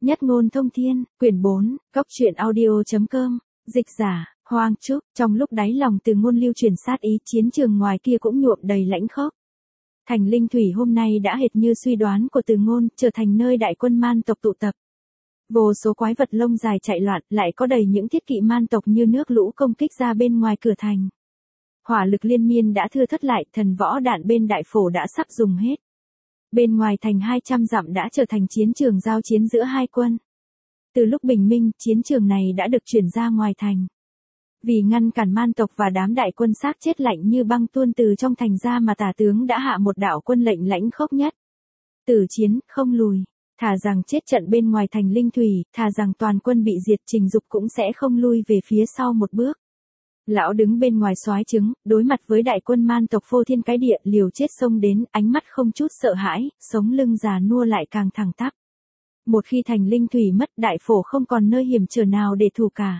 Nhất ngôn thông thiên, quyển 4, góc truyện audio.com, dịch giả, Hoang Trúc, trong lúc đáy lòng Từ Ngôn lưu truyền sát ý, chiến trường ngoài kia cũng nhuộm đầy lãnh khốc. Thành Linh Thủy hôm nay đã hệt như suy đoán của Từ Ngôn, trở thành nơi đại quân man tộc tụ tập. Vô số quái vật lông dài chạy loạn, lại có đầy những thiết kỵ man tộc như nước lũ công kích ra bên ngoài cửa thành. Hỏa lực liên miên đã thưa thớt lại, thần võ đạn bên đại phổ đã sắp dùng hết. Bên ngoài thành 200 dặm đã trở thành chiến trường giao chiến giữa hai quân. Từ lúc bình minh, chiến trường này đã được chuyển ra ngoài thành. Vì ngăn cản man tộc và đám đại quân xác chết lạnh như băng tuôn từ trong thành ra mà tả tướng đã hạ một đạo quân lệnh lãnh khốc nhất. Tử chiến, không lùi. Thà rằng chết trận bên ngoài thành Linh Thủy, thà rằng toàn quân bị diệt, Trình Dục cũng sẽ không lui về phía sau một bước. Lão đứng bên ngoài soái trứng, đối mặt với đại quân man tộc phô thiên cái địa, liều chết xông đến, ánh mắt không chút sợ hãi, sống lưng già nua lại càng thẳng tắp. Một khi thành Linh Thủy mất, đại phổ không còn nơi hiểm trở nào để thủ cả.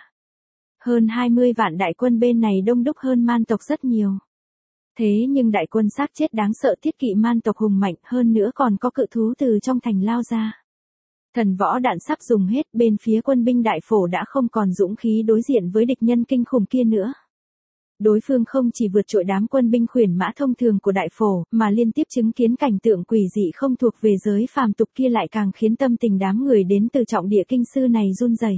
Hơn 20 vạn đại quân bên này đông đúc hơn man tộc rất nhiều. Thế nhưng đại quân xác chết đáng sợ, thiết kỵ man tộc hùng mạnh, hơn nữa còn có cự thú từ trong thành lao ra. Thần võ đạn sắp dùng hết, bên phía quân binh đại phổ đã không còn dũng khí đối diện với địch nhân kinh khủng kia nữa. Đối phương không chỉ vượt trội đám quân binh khuyển mã thông thường của đại phổ, mà liên tiếp chứng kiến cảnh tượng quỷ dị không thuộc về giới phàm tục kia lại càng khiến tâm tình đám người đến từ trọng địa kinh sư này run rẩy.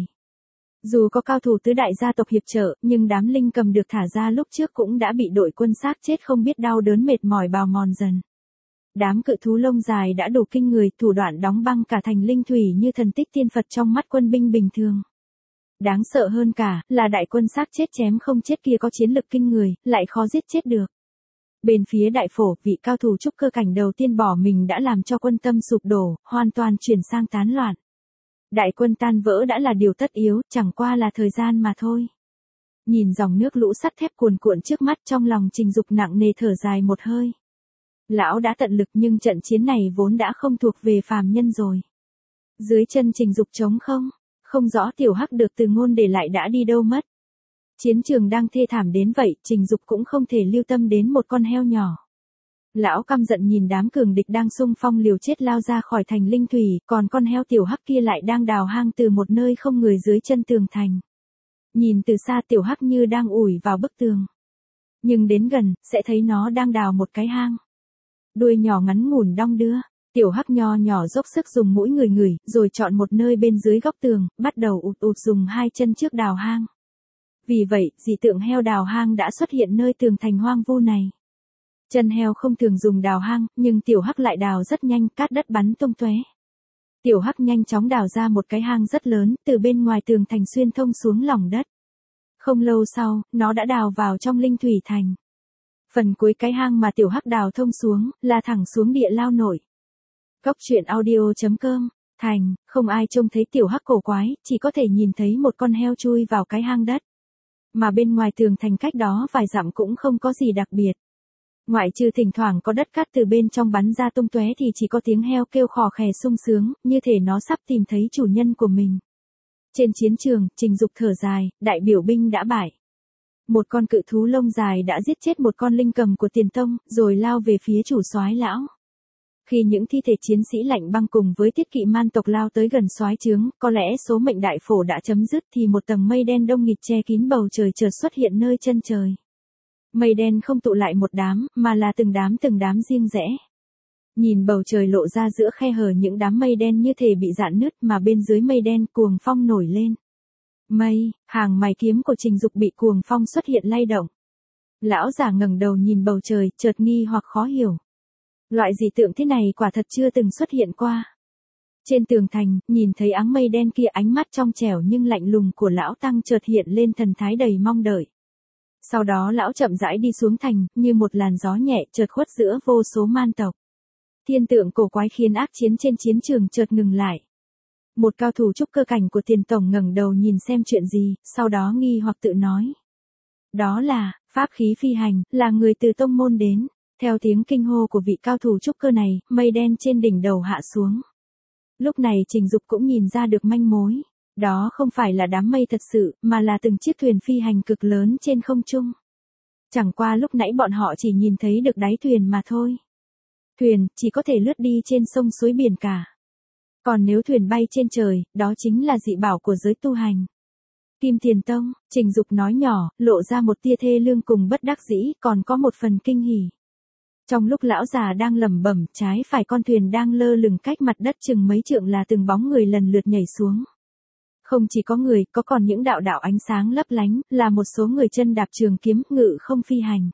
Dù có cao thủ tứ đại gia tộc hiệp trợ, nhưng đám linh cầm được thả ra lúc trước cũng đã bị đội quân xác chết không biết đau đớn mệt mỏi bào mòn dần. Đám cự thú lông dài đã đủ kinh người, thủ đoạn đóng băng cả thành Linh Thủy như thần tích tiên Phật trong mắt quân binh bình thường. Đáng sợ hơn cả, là đại quân xác chết chém không chết kia có chiến lực kinh người, lại khó giết chết được. Bên phía đại phổ, vị cao thủ trúc cơ cảnh đầu tiên bỏ mình đã làm cho quân tâm sụp đổ, hoàn toàn chuyển sang tán loạn. Đại quân tan vỡ đã là điều tất yếu, chẳng qua là thời gian mà thôi. Nhìn dòng nước lũ sắt thép cuồn cuộn trước mắt, trong lòng Trình Dục nặng nề thở dài một hơi. Lão đã tận lực nhưng trận chiến này vốn đã không thuộc về phàm nhân rồi. Dưới chân Trình Dục trống không rõ Tiểu Hắc được Từ Ngôn để lại đã đi đâu mất. Chiến trường đang thê thảm đến vậy, Trình Dục cũng không thể lưu tâm đến một con heo nhỏ. Lão căm giận nhìn đám cường địch đang xung phong liều chết lao ra khỏi thành Linh Thủy, còn con heo Tiểu Hắc kia lại đang đào hang từ một nơi không người dưới chân tường thành. Nhìn từ xa Tiểu Hắc như đang ủi vào bức tường. Nhưng đến gần, sẽ thấy nó đang đào một cái hang. Đuôi nhỏ ngắn ngủn đong đưa, Tiểu Hắc nho nhỏ dốc sức dùng mũi ngửi, rồi chọn một nơi bên dưới góc tường, bắt đầu ụt dùng hai chân trước đào hang. Vì vậy, dị tượng heo đào hang đã xuất hiện nơi tường thành hoang vu này. Chân heo không thường dùng đào hang, nhưng Tiểu Hắc lại đào rất nhanh, cát đất bắn tung tóe. Tiểu Hắc nhanh chóng đào ra một cái hang rất lớn, từ bên ngoài tường thành xuyên thông xuống lòng đất. Không lâu sau, nó đã đào vào trong Linh Thủy thành. Phần cuối cái hang mà Tiểu Hắc đào thông xuống, là thẳng xuống địa lao nổi. Góc truyện audio.com, thành, không ai trông thấy Tiểu Hắc cổ quái, chỉ có thể nhìn thấy một con heo chui vào cái hang đất. Mà bên ngoài tường thành cách đó vài dặm cũng không có gì đặc biệt. Ngoại trừ thỉnh thoảng có đất cát từ bên trong bắn ra tung tóe thì chỉ có tiếng heo kêu khò khè sung sướng, như thể nó sắp tìm thấy chủ nhân của mình. Trên chiến trường, Trình Dục thở dài, đại biểu binh đã bại. Một con cự thú lông dài đã giết chết một con linh cầm của Tiền Tông, rồi lao về phía chủ soái lão. Khi những thi thể chiến sĩ lạnh băng cùng với thiết kỵ man tộc lao tới gần soái trướng, có lẽ số mệnh đại phổ đã chấm dứt thì một tầng mây đen đông nghịt che kín bầu trời chợt xuất hiện nơi chân trời. Mây đen không tụ lại một đám, mà là từng đám riêng rẽ. Nhìn bầu trời lộ ra giữa khe hở những đám mây đen như thể bị rạn nứt, mà bên dưới mây đen cuồng phong nổi lên. Hàng mày kiếm của Trình Dục bị cuồng phong xuất hiện lay động. Lão già ngẩng đầu nhìn bầu trời, chợt nghi hoặc khó hiểu. Loại dị tượng thế này quả thật chưa từng xuất hiện qua. Trên tường thành, nhìn thấy áng mây đen kia, ánh mắt trong trẻo nhưng lạnh lùng của lão tăng chợt hiện lên thần thái đầy mong đợi. Sau đó lão chậm rãi đi xuống thành, như một làn gió nhẹ chợt khuất giữa vô số man tộc. Thiên tượng cổ quái khiến ác chiến trên chiến trường chợt ngừng lại. Một cao thủ trúc cơ cảnh của Tiền Tổng ngẩng đầu nhìn xem chuyện gì, sau đó nghi hoặc tự nói. Đó là, pháp khí phi hành, là người từ tông môn đến. Theo tiếng kinh hô của vị cao thủ trúc cơ này, mây đen trên đỉnh đầu hạ xuống. Lúc này Trình Dục cũng nhìn ra được manh mối. Đó không phải là đám mây thật sự, mà là từng chiếc thuyền phi hành cực lớn trên không trung. Chẳng qua lúc nãy bọn họ chỉ nhìn thấy được đáy thuyền mà thôi. Thuyền, chỉ có thể lướt đi trên sông suối biển cả. Còn nếu thuyền bay trên trời, đó chính là dị bảo của giới tu hành. Kim Tiền Tông, Trình Dục nói nhỏ, lộ ra một tia thê lương cùng bất đắc dĩ, còn có một phần kinh hỉ. Trong lúc lão già đang lẩm bẩm, trái phải con thuyền đang lơ lửng cách mặt đất chừng mấy trượng là từng bóng người lần lượt nhảy xuống. Không chỉ có người, có còn những đạo đạo ánh sáng lấp lánh, là một số người chân đạp trường kiếm, ngự không phi hành.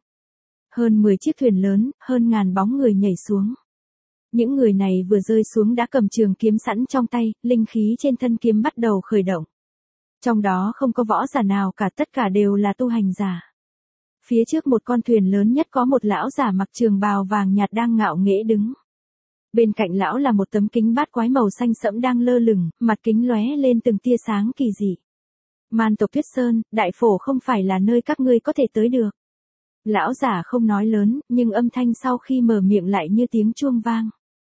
Hơn 10 chiếc thuyền lớn, hơn ngàn bóng người nhảy xuống. Những người này vừa rơi xuống đã cầm trường kiếm sẵn trong tay, linh khí trên thân kiếm bắt đầu khởi động. Trong đó không có võ giả nào cả, tất cả đều là tu hành giả. Phía trước một con thuyền lớn nhất có một lão giả mặc trường bào vàng nhạt đang ngạo nghễ đứng. Bên cạnh lão là một tấm kính bát quái màu xanh sẫm đang lơ lửng, mặt kính lóe lên từng tia sáng kỳ dị. Man tộc Tuyết Sơn, đại phổ không phải là nơi các ngươi có thể tới được. Lão giả không nói lớn, nhưng âm thanh sau khi mở miệng lại như tiếng chuông vang.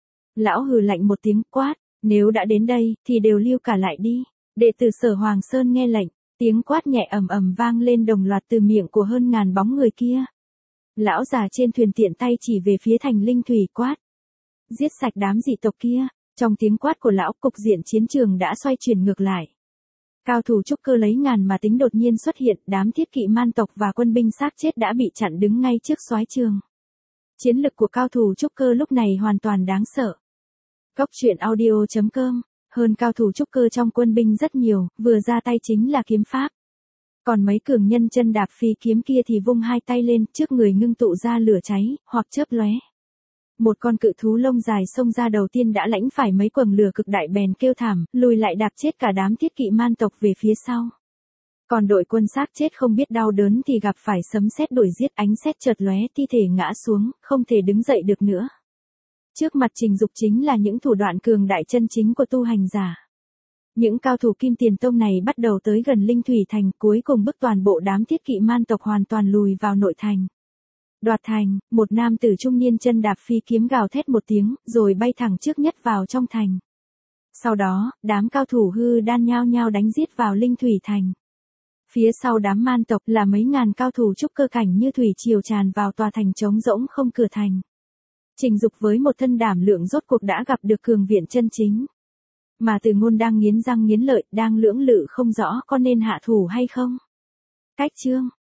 Lão hừ lạnh một tiếng quát, nếu đã đến đây, thì đều lưu cả lại đi. Đệ tử Sở Hoàng Sơn nghe lệnh, tiếng quát nhẹ ầm ầm vang lên đồng loạt từ miệng của hơn ngàn bóng người kia. Lão già trên thuyền tiện tay chỉ về phía thành linh thủy quát. Giết sạch đám dị tộc kia, trong tiếng quát của lão cục diện chiến trường đã xoay chuyển ngược lại. Cao thủ trúc cơ lấy ngàn mà tính đột nhiên xuất hiện, đám thiết kỵ man tộc và quân binh xác chết đã bị chặn đứng ngay trước soái trường. Chiến lực của cao thủ trúc cơ lúc này hoàn toàn đáng sợ. Góc truyện audio.com, hơn cao thủ trúc cơ trong quân binh rất nhiều, vừa ra tay chính là kiếm pháp. Còn mấy cường nhân chân đạp phi kiếm kia thì vung hai tay lên, trước người ngưng tụ ra lửa cháy, hoặc chớp lóe. Một con cự thú lông dài xông ra đầu tiên đã lãnh phải mấy quầng lửa cực đại bèn kêu thảm, lùi lại đạp chết cả đám thiết kỵ man tộc về phía sau. Còn đội quân xác chết không biết đau đớn thì gặp phải sấm sét đuổi giết, ánh sét chợt lóe, thi thể ngã xuống, không thể đứng dậy được nữa. Trước mặt Trình Dục chính là những thủ đoạn cường đại chân chính của tu hành giả. Những cao thủ Kim Tiền Tông này bắt đầu tới gần Linh Thủy Thành, cuối cùng bức toàn bộ đám thiết kỵ man tộc hoàn toàn lùi vào nội thành. Đoạt thành, một nam tử trung niên chân đạp phi kiếm gào thét một tiếng, rồi bay thẳng trước nhất vào trong thành. Sau đó, đám cao thủ hư đan nhao nhao đánh giết vào Linh Thủy Thành. Phía sau đám man tộc là mấy ngàn cao thủ trúc cơ cảnh như thủy triều tràn vào tòa thành trống rỗng không cửa thành. Trình Dục với một thân đảm lượng rốt cuộc đã gặp được cường viện chân chính. Mà Từ Ngôn đang nghiến răng nghiến lợi, đang lưỡng lự không rõ có nên hạ thủ hay không. Cách chương